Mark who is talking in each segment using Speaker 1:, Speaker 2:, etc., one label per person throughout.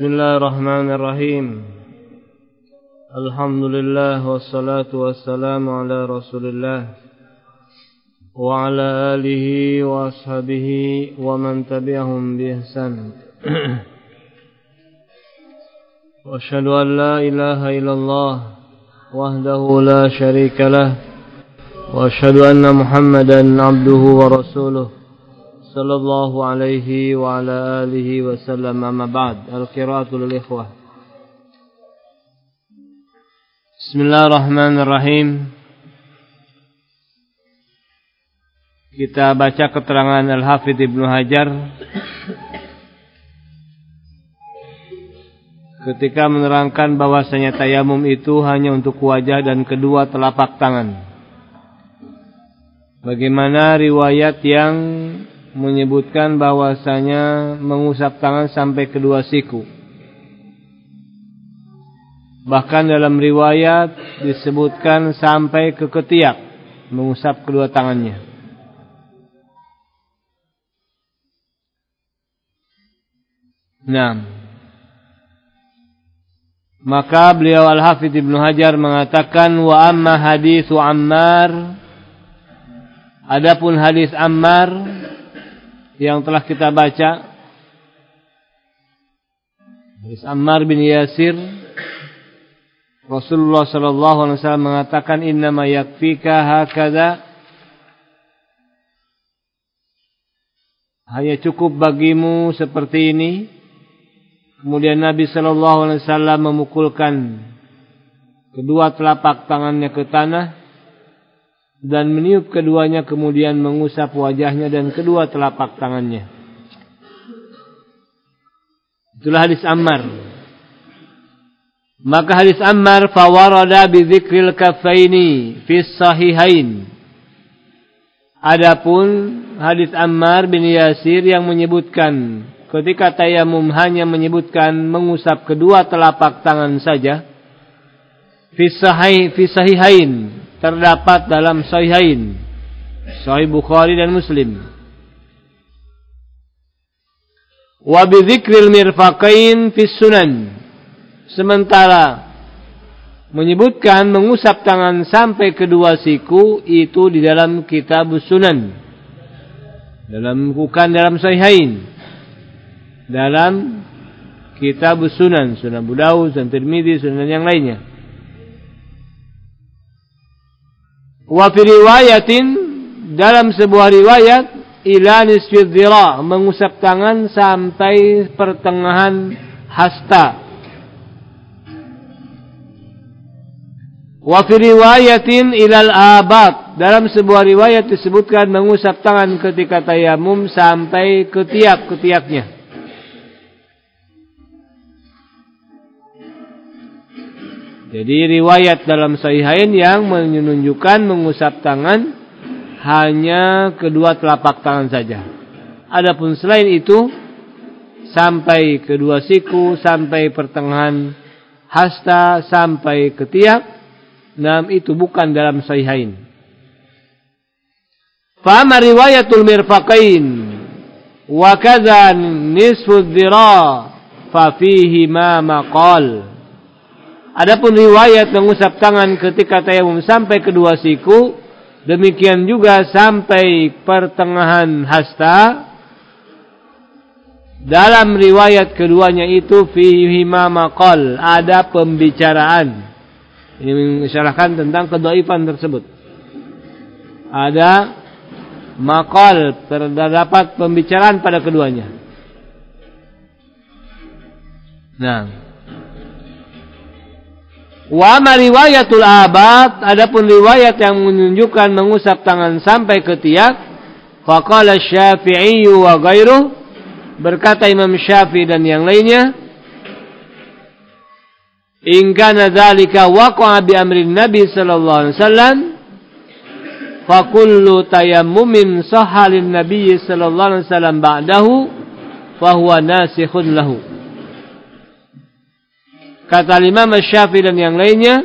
Speaker 1: Bismillahirrahmanirrahim. Alhamdulillah wassalatu wassalamu ala Rasulillah wa ala alihi wa ashabihi wa man tabi'ahum bi ihsan. Wa asyhadu an la ilaha illallah wahdahu la syarika lah wa asyhadu anna Muhammadan abduhu wa rasuluh sallallahu alaihi wa ala alihi wa sallam. Amma ba'd. Al-qira'atu lil ikhwah. Bismillahirrahmanirrahim. Kita baca keterangan Al-Hafidz Ibnu Hajar ketika menerangkan bahwasanya tayamum itu hanya untuk wajah dan kedua telapak tangan. Bagaimana riwayat yang menyebutkan bahwasanya mengusap tangan sampai kedua siku. Bahkan dalam riwayat disebutkan sampai ke ketiak, mengusap kedua tangannya. Nah, maka beliau Al-Hafidz Ibnu Hajar mengatakan, wa amma haditsu Ammar, adapun hadis Ammar yang telah kita baca, hadis Ammar bin Yasir, Rasulullah sallallahu alaihi wasallam mengatakan, innama yakfika hakadha, hanya cukup bagimu seperti ini. Kemudian Nabi sallallahu alaihi wasallam memukulkan kedua telapak tangannya ke tanah dan meniup keduanya, kemudian mengusap wajahnya dan kedua telapak tangannya. Itulah hadis Ammar. Maka hadis Ammar fawarada bi dzikril kaffaini fi sahihain. Adapun hadis Ammar bin Yasir yang menyebutkan ketika tayamum hanya menyebutkan mengusap kedua telapak tangan saja, fi sahihain, terdapat dalam Sahihain, Sahih Bukhari dan Muslim. Wa bi dzikril mirfaqain fi sunan. Sementara menyebutkan mengusap tangan sampai kedua siku itu di dalam kitab Sunan. Bukan dalam Sahihain. Dalam kitab Sunan, Sunan Abu Dawud, Sunan Tirmidzi, Sunan yang lainnya. Wa fi riwayatin, dalam sebuah riwayat, ila nisfi dhira, mengusap tangan sampai pertengahan hasta. Wa fi riwayatin ilal abad, dalam sebuah riwayat disebutkan mengusap tangan ketika tayamum sampai ketiak-ketiaknya. Jadi riwayat dalam Sahihain yang menunjukkan mengusap tangan hanya kedua telapak tangan saja. Adapun selain itu sampai kedua siku, sampai pertengahan hasta, sampai ketiak, itu bukan dalam Sahihain. Fa amma riwayatul mirfaqain wa kadza nisfu dhira fa fihi ma maqal. Adapun riwayat mengusap tangan ketika tayamum sampai kedua siku, demikian juga sampai pertengahan hasta, dalam riwayat keduanya itu fihi ma maqal, ada pembicaraan. Ini mengisyaratkan tentang kedhaifan tersebut. Ada maqal, terdapat pembicaraan pada keduanya. Nah, wa ma riwayatul abad, adapun riwayat yang menunjukkan mengusap tangan sampai ketiak, faqala Syafi'i wa ghairuh, berkata Imam Syafi'i dan yang lainnya, in kana dzalika waqa'a bi amrin Nabi sallallahu alaihi wasallam fa kullu tayammumin sahha lin Nabi sallallahu alaihi wasallam ba'dahu fa huwa nasikhun lahu. Kata Imam Syafi'i dan yang lainnya,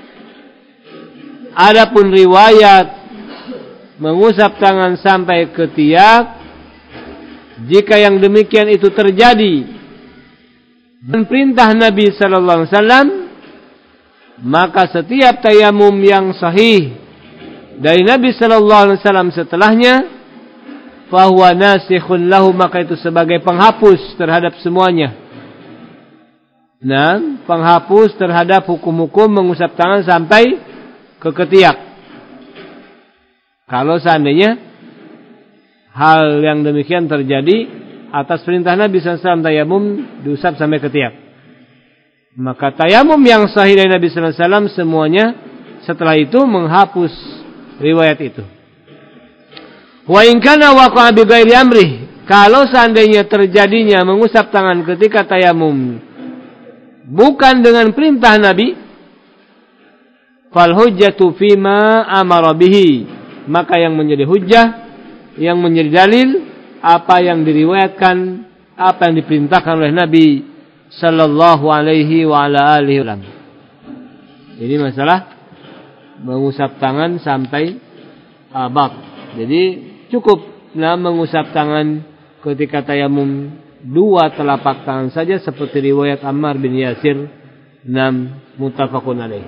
Speaker 1: adapun riwayat mengusap tangan sampai ketiak, jika yang demikian itu terjadi dan perintah Nabi sallallahu alaihi wasallam, maka setiap tayamum yang sahih dari Nabi sallallahu alaihi wasallam setelahnya, fahuwa nasikhun lahu, maka itu sebagai penghapus terhadap semuanya. Nah, penghapus terhadap hukum-hukum mengusap tangan sampai ke ketiak. Kalau seandainya hal yang demikian terjadi atas perintah Nabi SAW, tayamum diusap sampai ketiak, maka tayamum yang sahih dari Nabi SAW semuanya setelah itu menghapus riwayat itu. Wa in kana waqa'a bi ghairi amrih, kalau seandainya terjadinya mengusap tangan ketika tayamum bukan dengan perintah Nabi, fal hujjatu fima amara bihi, maka yang menjadi hujjah, yang menjadi dalil, apa yang diriwayatkan, apa yang diperintahkan oleh Nabi sallallahu alaihi wa ala alihi wasallam. Ini masalah mengusap tangan sampai bab. Jadi cukup mengusap tangan ketika tayamum 2 telapak tangan saja, seperti riwayat Ammar bin Yasir, muttafaqun alaih.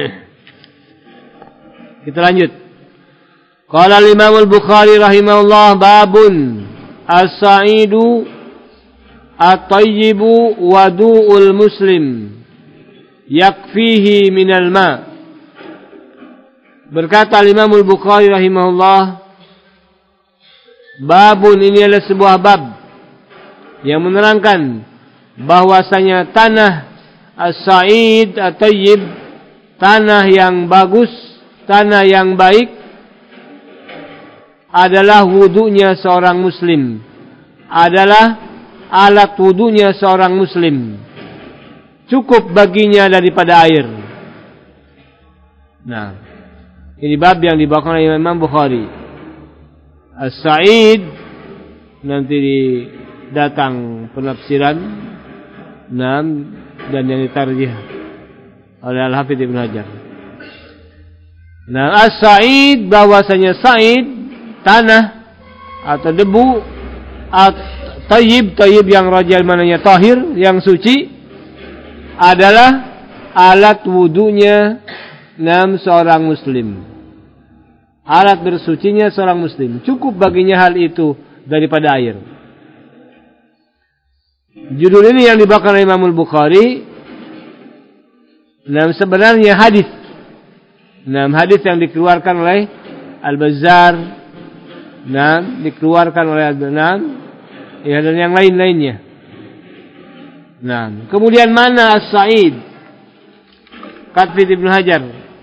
Speaker 1: Kita lanjut. Qala al-Imam al-Bukhari rahimahullah, babun as-sa'idu at-tayyibu wadu'ul muslim yakfihi minal ma'. Berkata al-Imam al-Bukhari rahimahullah, babun, ini adalah sebuah bab yang menerangkan bahwasanya tanah as-sa'id at-tayyib, tanah yang bagus, tanah yang baik, adalah wudunya seorang muslim, adalah alat wudunya seorang muslim, cukup baginya daripada air. Nah, ini bab yang dibawakan oleh Imam Bukhari. As-Sa'id, nanti datang penafsiran dan yang ditarjih oleh Al-Hafidz Ibnu Hajar. Nah, as-Sa'id, bahwasanya Sa'id tanah atau debu, tayyib yang rajal, mananya tahir, yang suci, adalah alat wudunya seorang muslim, alat bersucinya seorang muslim, cukup baginya hal itu daripada air. Judul ini yang dibawakan oleh Imam Al-Bukhari sebenarnya hadis yang dikeluarkan oleh Al-Bazzar, dikeluarkan oleh Al-Banan, dan yang lain-lainnya. Kemudian mana as-Sa'id? Kata Ibnu Hajar.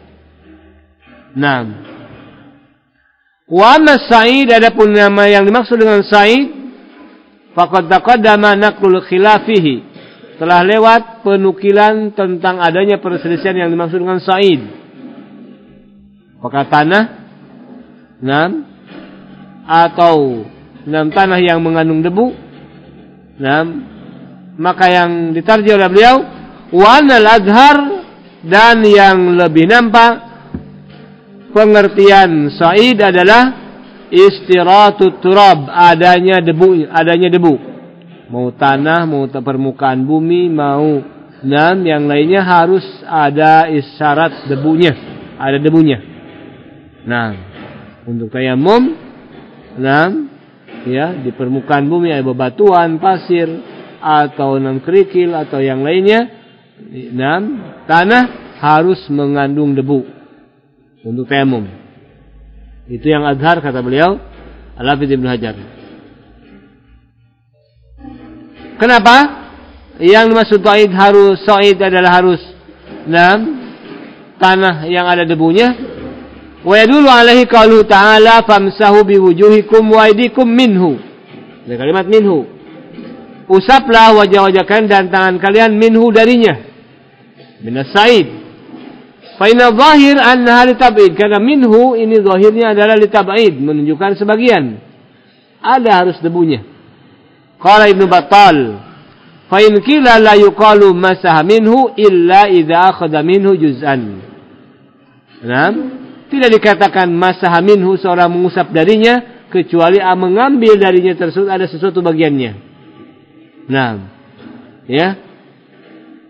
Speaker 1: Wa amma as-Sa'id, adapun nama yang dimaksud dengan Sa'id, faqad taqaddama naqlul khilafihi, telah lewat penukilan tentang adanya perselisihan yang dimaksud dengan Sa'id. Apakah tanah atau tanah yang mengandung debu. Maka yang ditarjih oleh beliau, wa anal azhar, dan yang lebih nampak pengertian Sa'id adalah istiratut turab, adanya debu. Mau tanah, mau permukaan bumi, mau yang lainnya harus ada isyarat debunya, ada debunya. Untuk tayamum, di permukaan bumi ada bebatuan, pasir, atau kerikil, atau yang lainnya, tanah harus mengandung debu untuk tayamum. Itu yang azhar, kata beliau Al-Hafidz Ibnu Hajar. Kenapa? Yang dimaksud Sa'id adalah harus tanah yang ada debunya. Wa yadullu alaihi qauluhu ta'ala famsahu biwujuhikum wa aydikum minhu. Ada kalimat minhu. Usaplah wajah-wajah kalian dan tangan kalian minhu, darinya. Minas Sa'id. Fa inna zahir annaha litab'id, karena minhu ini zahirnya adalah litab'id, menunjukkan sebagian. Ada harus debunya. Qala Ibnu Battal, fa in qila la yuqalu masaha minhu illa idza akhadha minhu juz'an. Tidak dikatakan masaha minhu, seorang mengusap darinya, kecuali mengambil darinya tersebut ada sesuatu bagiannya.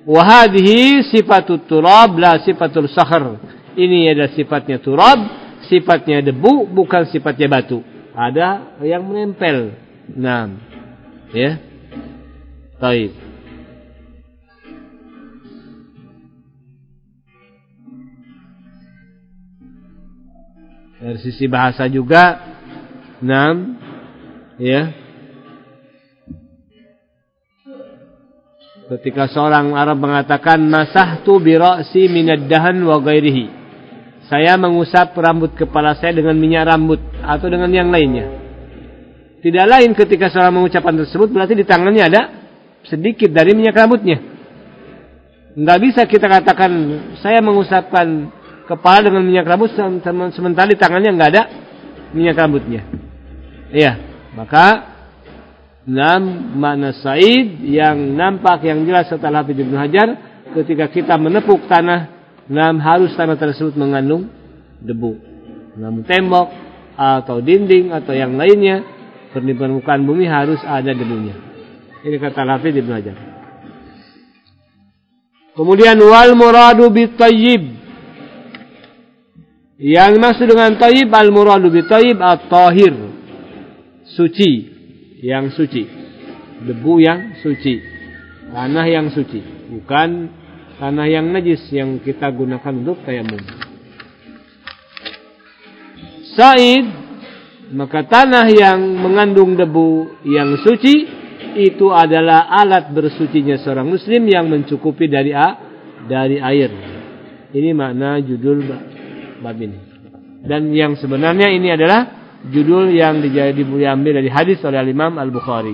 Speaker 1: Wa hadhihi sifatut turab la sifatul sakhr. Ini adalah sifatnya turab, sifatnya debu, bukan sifatnya batu. Ada yang menempel. Nah, ya. Baik. Dari sisi bahasa juga, nah, ya. Ketika seorang Arab mengatakan masahtu bi ra'si minad dahan wa ghairihi. Saya mengusap rambut kepala saya dengan minyak rambut atau dengan yang lainnya. Tidak lain ketika seorang mengucapkan tersebut berarti di tangannya ada sedikit dari minyak rambutnya. Enggak bisa kita katakan saya mengusapkan kepala dengan minyak rambut sementara di tangannya enggak ada minyak rambutnya. Iya, maka makna sa'id yang nampak yang jelas setelah Hafidz Ibnu Hajar ketika kita menepuk tanah, harus tanah tersebut mengandung debu. Tembok atau dinding atau yang lainnya, permukaan bumi harus ada debunya. Ini kata Hafidz Ibnu Hajar. Kemudian wal muradu bit thayyib. Yang dimaksud dengan thayyib, al muradu bit thayyib at-tahir. Suci. Yang suci, debu yang suci, tanah yang suci, bukan tanah yang najis yang kita gunakan untuk tayamum. Sa'id, maka tanah yang mengandung debu yang suci itu adalah alat bersucinya seorang muslim yang mencukupi dari air. Ini makna judul bab ini. Dan yang sebenarnya ini adalah judul yang diambil dari hadis oleh Imam Al-Bukhari.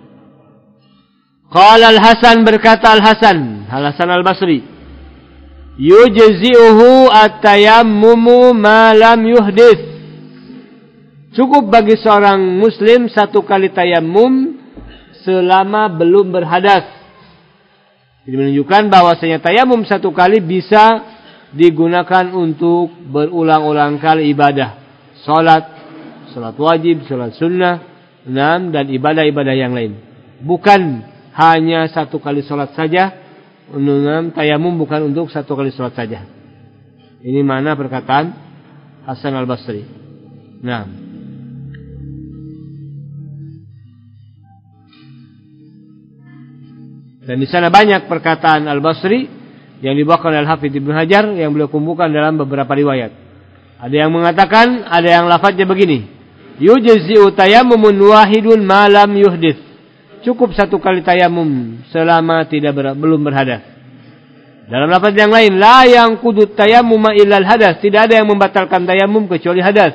Speaker 1: Qala Al-Hasan, berkata Al-Hasan Al-Basri, yujzi'uhu at-tayammumu ma lam yuhdits. Cukup bagi seorang muslim satu kali tayammum selama belum berhadas. Ini menunjukkan bahwasanya tayammum satu kali bisa digunakan untuk berulang-ulang kali ibadah, salat wajib, salat sunnah, dan ibadah-ibadah yang lain. Bukan hanya satu kali salat saja. Tayamum bukan untuk satu kali salat saja. Ini mana perkataan Hasan Al-Basri. Nah, dan di sana banyak perkataan Al-Basri yang dibawakan oleh Hafidz Ibnu Hajar yang beliau kumpulkan dalam beberapa riwayat. Ada yang mengatakan, ada yang lafadznya begini, yujzi'u tayammumun wahidun ma lam yuhdits. Cukup satu kali tayamum selama belum berhadas. Dalam lafaz yang lain, la yanqudut tayammuma illa al-hadas. Tidak ada yang membatalkan tayamum kecuali hadas.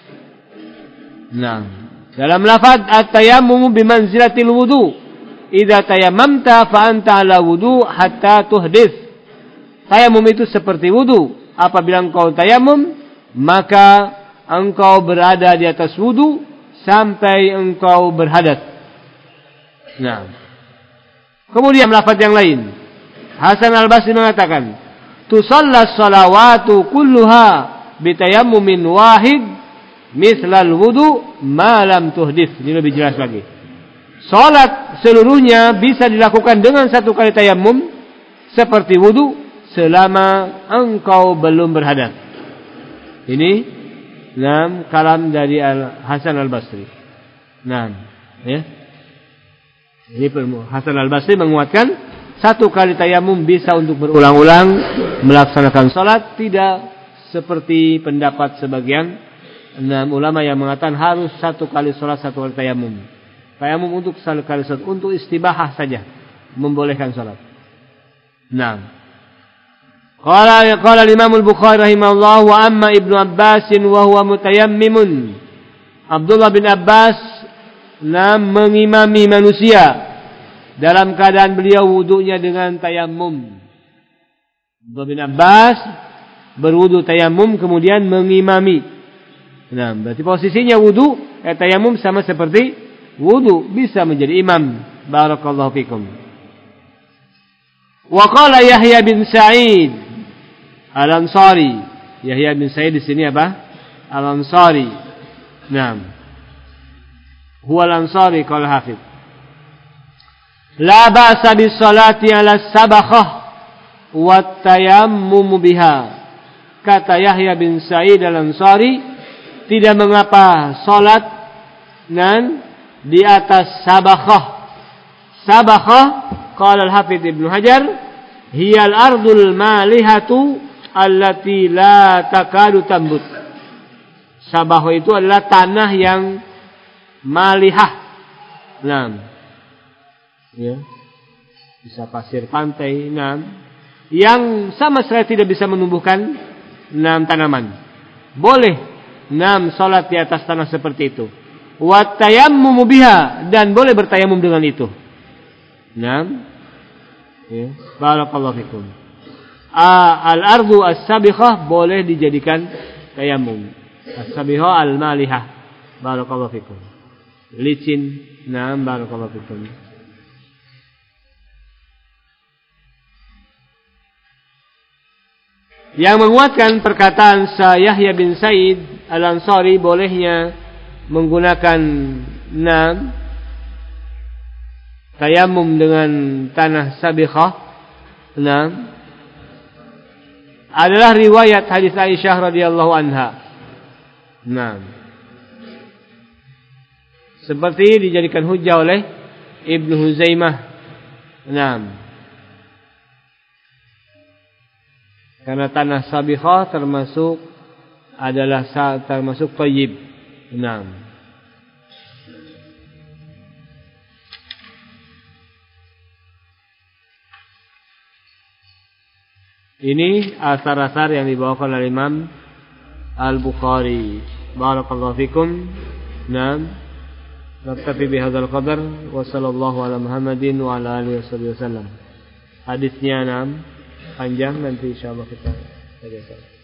Speaker 1: Nah, dalam lafaz at-tayammumu bimanzilatil wudu. Idza tayammamta fa anta ala wudu hatta tuhdits. Tayamum itu seperti wudu. Apabila engkau tayamum, maka engkau berada di atas wudu sampai engkau berhadas. Nah, kemudian lafaz yang lain, Hasan Al-Basri mengatakan, tusallas salawatu kulluha bitayammumin wahid mislal wudu ma lam tuhdits. Ini lebih jelas lagi. Salat seluruhnya bisa dilakukan dengan satu kali tayammum seperti wudu selama engkau belum berhadas. Ini kalam dari Hasan Al-Basri. Ya. Ini Hasan Al-Basri menguatkan satu kali tayamum bisa untuk berulang-ulang melaksanakan salat, tidak seperti pendapat sebagian ulama yang mengatakan harus satu kali salat satu kali tayamum. Tayamum untuk satu kali salat, untuk istibahah saja membolehkan salat. Qala Imam Al-Bukhari rahimahullah wa amma Ibnu Abbas wa huwa mutayammimun. Abdullah bin Abbas mengimami manusia dalam keadaan beliau wudunya dengan tayammum. Abdullah bin Abbas berwudu tayammum kemudian mengimami. Berarti posisinya wudu tayammum sama seperti wudu, bisa menjadi imam. Barakallahu fikum. Wa qala Yahya bin Sa'id Al-Ansari. Yahya bin Sa'id di sini apa? Al-Ansari. Huwa Al-Ansari qala Hafidz. La ba'sa bis salati 'ala sabakhah wa tayammumu biha. Kata Yahya bin Sa'id al-Ansari, tidak mengapa salat di atas sabakhah. Sabakhah, qala al-Hafidz Ibnu Hajar, hiya al-ardul malihatu allati la takadu tambut. Sabakhah itu adalah tanah yang malihah. Ya. Bisa pasir pantai, yang sama sekali tidak bisa menumbuhkan tanaman. Boleh salat di atas tanah seperti itu. Wa tayammumu biha, dan boleh bertayamum dengan itu. Ya. Barakallahu fikum. Al-ardu as-sabikhah boleh dijadikan tayamum. As-sabikhah al-malihah. Barakallahu fikum. Licin. Barakallahu fikum. Yang menguatkan perkataan Yahya bin Sa'id al-Ansari bolehnya menggunakan tayamum dengan tanah sabikhah adalah riwayat hadis Aisyah radhiyallahu anha. Seperti dijadikan hujjah oleh Ibnu Huzaimah. Karena tanah sabikhah termasuk thayyib. Ini asar-asar yang dibawakan oleh Imam Al-Bukhari. Barakallahu fikum. Naktafi bihadzal qadar wa sallallahu ala Muhammadin wa ala alihi wasallam. Hadisnya panjang, nanti insyaallah kita baca.